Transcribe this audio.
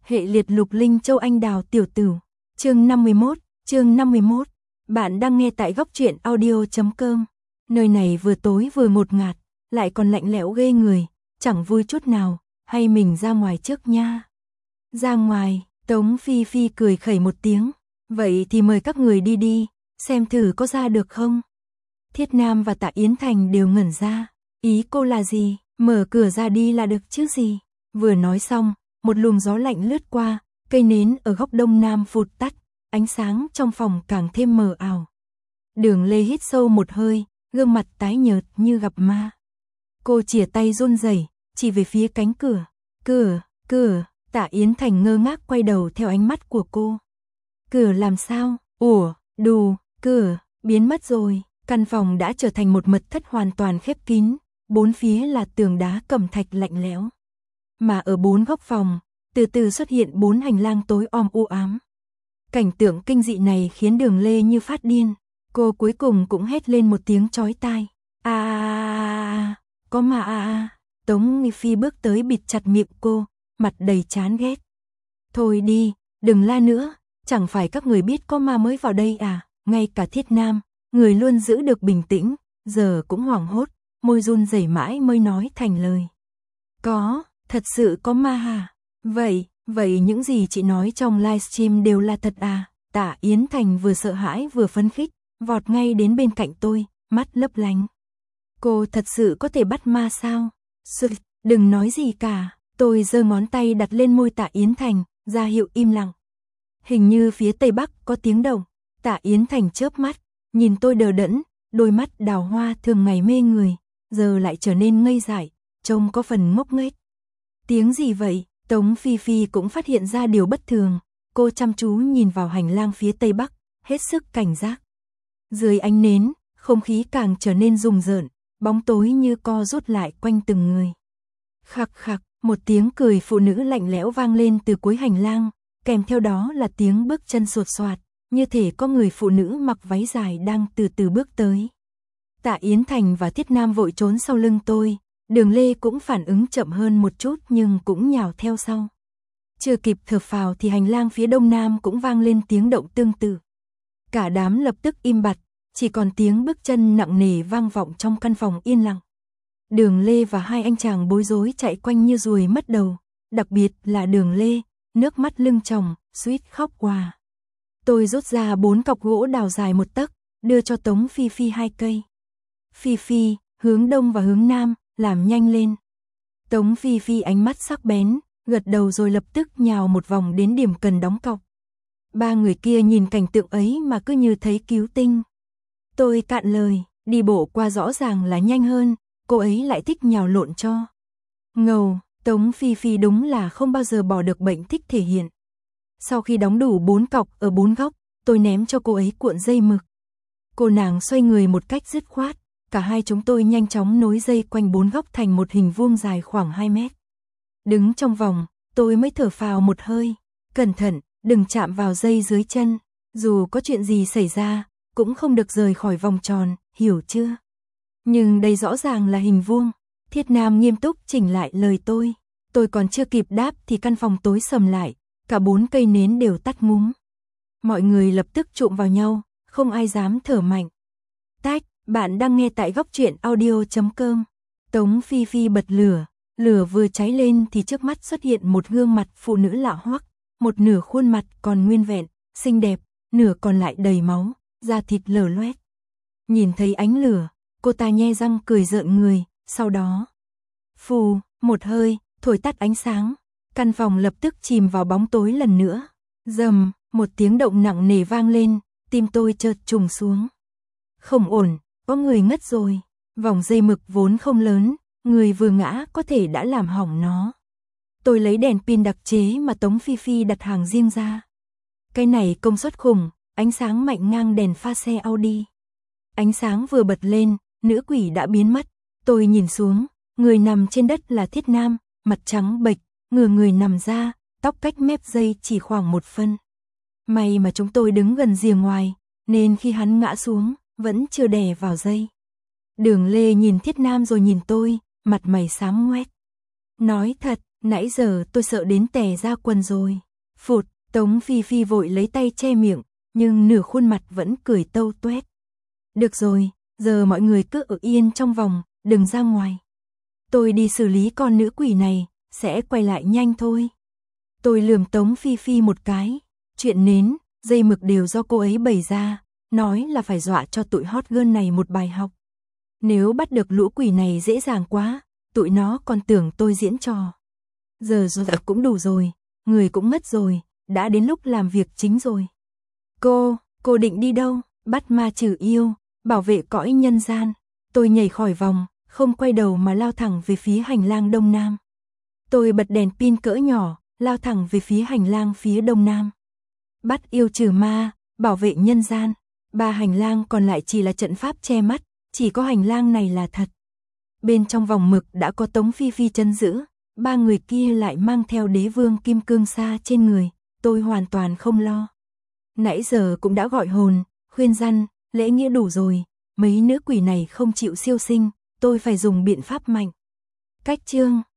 Hệ liệt lục linh châu anh đào tiểu tử. Chương 51. Bạn đang nghe tại góc truyện audio.com. Nơi này vừa tối vừa ngột ngạt, lại còn lạnh lẽo ghê người, chẳng vui chút nào, hay mình ra ngoài trước nha. Ra ngoài, Tống Phi Phi cười khẩy một tiếng, vậy thì mời các người đi đi, xem thử có ra được không. Thiết Nam và Tạ Yến Thành đều ngẩn ra, ý cô là gì, mở cửa ra đi là được chứ gì. Vừa nói xong, một luồng gió lạnh lướt qua, cây nến ở góc đông nam phụt tắt, ánh sáng trong phòng càng thêm mờ ảo. Đường Lê hít sâu một hơi, gương mặt tái nhợt như gặp ma. Cô chìa tay run rẩy, chỉ về phía cánh cửa. Cửa, Tạ Yến Thành ngơ ngác quay đầu theo ánh mắt của cô. Cửa làm sao? Cửa, biến mất rồi. Căn phòng đã trở thành một mật thất hoàn toàn khép kín, bốn phía là tường đá cẩm thạch lạnh lẽo. Mà ở bốn góc phòng, từ từ xuất hiện bốn hành lang tối om u ám. Cảnh tượng kinh dị này khiến Đường Lê như phát điên, cô cuối cùng cũng hét lên một tiếng chói tai. Có mà Tống Nghi Phi bước tới bịt chặt miệng cô, mặt đầy chán ghét. Thôi đi, đừng la nữa, chẳng phải các người biết có ma mới vào đây à? Ngay cả Thiết Nam, người luôn giữ được bình tĩnh, giờ cũng hoảng hốt, môi run rẩy mãi mới nói thành lời. Có, thật sự có ma hả? Vậy những gì chị nói trong livestream đều là thật à? Tạ Yến Thành vừa sợ hãi vừa phấn khích, vọt ngay đến bên cạnh tôi, mắt lấp lánh. Cô thật sự có thể bắt ma sao? Đừng nói gì cả. Tôi giơ ngón tay đặt lên môi Tạ Yến Thành, ra hiệu im lặng. Hình như phía tây bắc có tiếng động. Tạ Yến Thành chớp mắt, nhìn tôi đờ đẫn, đôi mắt đào hoa thường ngày mê người, giờ lại trở nên ngây dại, trông có phần ngốc nghếch. Tiếng gì vậy? Tống Phi Phi cũng phát hiện ra điều bất thường, cô chăm chú nhìn vào hành lang phía tây bắc, hết sức cảnh giác. Dưới ánh nến, không khí càng trở nên rùng rợn, bóng tối như co rút lại quanh từng người. Khặc khặc, một tiếng cười phụ nữ lạnh lẽo vang lên từ cuối hành lang, kèm theo đó là tiếng bước chân sột soạt, như thể có người phụ nữ mặc váy dài đang từ từ bước tới. Tạ Yến Thành và Thiết Nam vội trốn sau lưng tôi, Đường Lê cũng phản ứng chậm hơn một chút nhưng cũng nhào theo sau. Chưa kịp thở phào thì hành lang phía đông nam cũng vang lên tiếng động tương tự. Cả đám lập tức im bặt, chỉ còn tiếng bước chân nặng nề vang vọng trong căn phòng yên lặng. Đường Lê và hai anh chàng bối rối chạy quanh như ruồi mất đầu, đặc biệt là Đường Lê, nước mắt lưng tròng, suýt khóc òa. Tôi rút ra 4 cọc gỗ đào dài 1 tấc, đưa cho Tống Phi Phi 2 cây. Phi Phi, hướng đông và hướng nam, làm nhanh lên. Tống Phi Phi ánh mắt sắc bén, gật đầu rồi lập tức nhào một vòng đến điểm cần đóng cọc. Ba người kia nhìn cảnh tượng ấy mà cứ như thấy cứu tinh. Tôi cạn lời, đi bộ qua rõ ràng là nhanh hơn, cô ấy lại thích nhào lộn cho. Ngầu, Tống Phi Phi đúng là không bao giờ bỏ được bệnh thích thể hiện. Sau khi đóng đủ 4 cọc ở 4 góc, tôi ném cho cô ấy cuộn dây mực. Cô nàng xoay người một cách dứt khoát, cả hai chúng tôi nhanh chóng nối dây quanh 4 góc thành một hình vuông dài khoảng 2 mét. Đứng trong vòng, tôi mới thở phào một hơi, cẩn thận, đừng chạm vào dây dưới chân, dù có chuyện gì xảy ra, cũng không được rời khỏi vòng tròn, hiểu chưa? Nhưng đây rõ ràng là hình vuông. Thiết Nam nghiêm túc chỉnh lại lời tôi còn chưa kịp đáp thì căn phòng tối sầm lại, cả 4 cây nến đều tắt ngúm. Mọi người lập tức chụm vào nhau, không ai dám thở mạnh. Tách, bạn đang nghe tại góc truyện audio.com. Tống Phi Phi bật lửa vừa cháy lên thì trước mắt xuất hiện một gương mặt phụ nữ lạ hoắc, một nửa khuôn mặt còn nguyên vẹn, xinh đẹp, nửa còn lại đầy máu, da thịt lở loét. Nhìn thấy ánh lửa, cô ta nhe răng cười rợn người, sau đó phù, một hơi, thổi tắt ánh sáng, căn phòng lập tức chìm vào bóng tối lần nữa. Rầm, một tiếng động nặng nề vang lên, tim tôi chợt trùng xuống. Không ổn, có người ngất rồi. Vòng dây mực vốn không lớn, người vừa ngã có thể đã làm hỏng nó. Tôi lấy đèn pin đặc chế mà Tống Phi Phi đặt hàng riêng ra. Cái này công suất khủng, ánh sáng mạnh ngang đèn pha xe Audi. Ánh sáng vừa bật lên, nữ quỷ đã biến mất. Tôi nhìn xuống, người nằm trên đất là Thiết Nam, mặt trắng bệch, ngửa người nằm ra, tóc cách mép dây chỉ khoảng 1 phân. May mà chúng tôi đứng gần rìa ngoài, nên khi hắn ngã xuống, vẫn chưa đè vào dây. Đường Lê nhìn Thiết Nam rồi nhìn tôi, mặt mày xám ngoét. Nói thật, Nãy giờ tôi sợ đến tè ra quần rồi. Phụt, Tống Phi Phi vội lấy tay che miệng, nhưng nửa khuôn mặt vẫn cười tâu tuét. Được rồi, giờ mọi người cứ ở yên trong vòng, đừng ra ngoài. Tôi đi xử lý con nữ quỷ này, sẽ quay lại nhanh thôi. Tôi lườm Tống Phi Phi một cái. Chuyện nến, dây mực đều do cô ấy bày ra, nói là phải dọa cho tụi hot girl này một bài học. Nếu bắt được lũ quỷ này dễ dàng quá, tụi nó còn tưởng tôi diễn trò. Giờ rồi cũng đủ rồi, người cũng mất rồi, đã đến lúc làm việc chính rồi. Cô định đi đâu? Bắt ma trừ yêu, bảo vệ cõi nhân gian. Tôi nhảy khỏi vòng, không quay đầu mà lao thẳng về phía hành lang đông nam. Tôi bật đèn pin cỡ nhỏ, lao thẳng về phía hành lang phía đông nam. Bắt yêu trừ ma, bảo vệ nhân gian. 3 hành lang còn lại chỉ là trận pháp che mắt, chỉ có hành lang này là thật. Bên trong vòng mực đã có Tống Phi Phi trấn giữ, 3 người kia lại mang theo đế vương kim cương sa trên người, tôi hoàn toàn không lo. Nãy giờ cũng đã gọi hồn, khuyên răn, lễ nghĩa đủ rồi, mấy nữ quỷ này không chịu siêu sinh, tôi phải dùng biện pháp mạnh. Cách chương